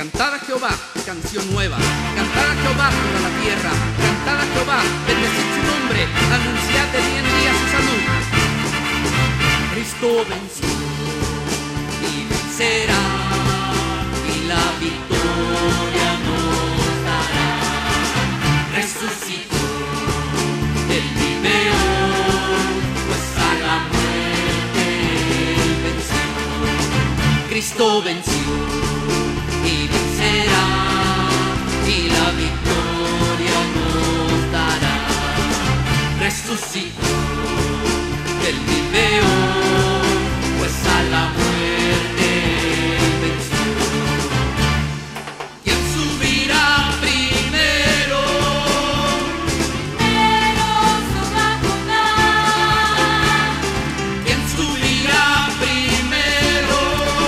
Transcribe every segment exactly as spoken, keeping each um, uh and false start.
Cantad a Jehová canción nueva, cantad a Jehová toda la tierra, cantad a Jehová, bendecid su nombre, anunciad de día en día su salud. Cristo venció y vencerá, y la victoria nos dará. Resucitó, Él vive hoy, pues a la muerte Él venció. Cristo venció y vencerá, y la victoria nos dará. Resucitó, Él vive hoy, pues a la muerte Él venció. ¿Quién subirá primero? Primero suba Judá. ¿Quién subirá primero?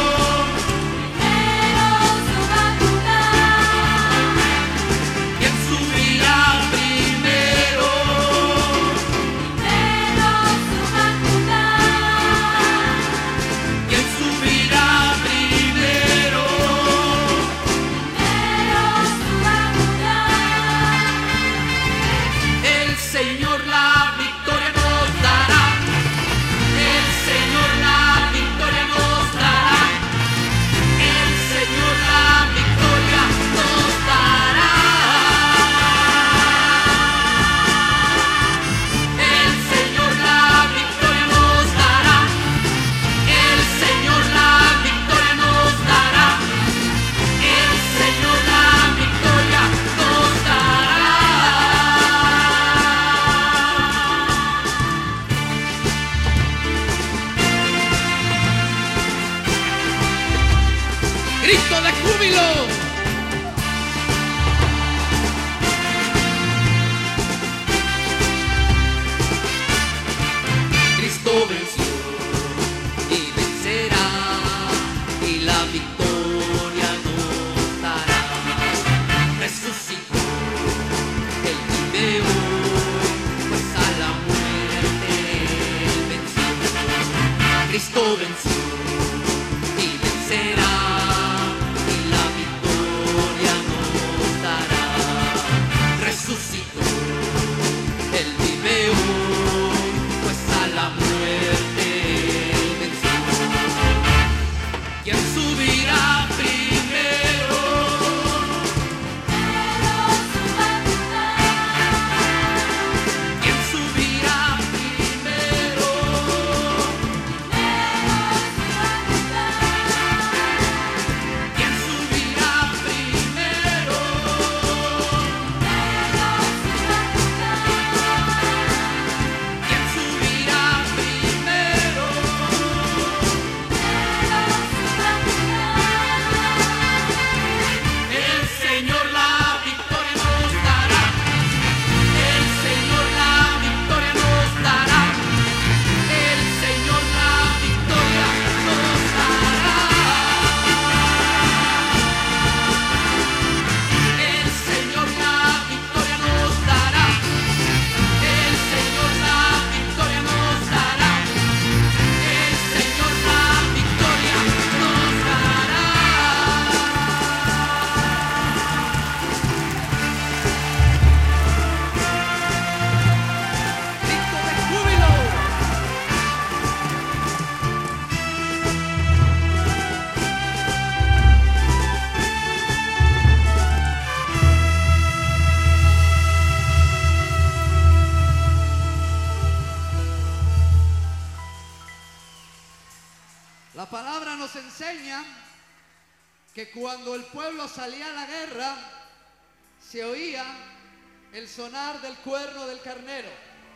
Primero suba Judá. ¿Quién subirá primero? Primero suba Judá. ¿Quién subirá primero? Primero suba Judá. El Señor la victoria nos dará. El Señor la victoria nos dará. El Señor la victoria nos dará. El Señor la victoria nos dará. El Señor la victoria nos dará. El Señor la victoria nos dará. Grito de júbilo. Cristo venció y vencerá, y la victoria nos dará. Resucitó, Él vive hoy, pues a la muerte Él venció. Cristo venció y vencerá, y la victoria nos dará. Resucitó, Él vive hoy, pues a la muerte Él venció. ¿Quién subirá primero? Primero suba Judá. ¿Quién subirá primero? Primero suba Judá. ¿Quién subirá primero? Primero suba Judá. ¿Quién subirá primero? Primero suba Judá. El Señor la victoria nos dará. El Señor la victoria nos dará. El Señor la victoria nos dará. El Señor la victoria nos dará. El Señor la victoria nos dará. El Señor la victoria nos dará. Grito de júbilo. La palabra nos enseña que cuando el pueblo salía a la guerra, se oía el sonar del cuerno del carnero.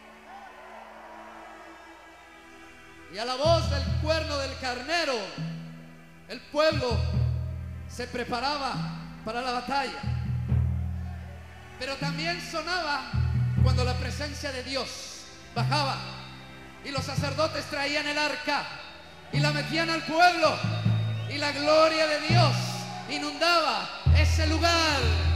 Y a la voz del cuerno del carnero, el pueblo se preparaba para la batalla. Pero también sonaba cuando la presencia de Dios bajaba y los sacerdotes traían el arca y la metían al pueblo, y la gloria de Dios inundaba ese lugar.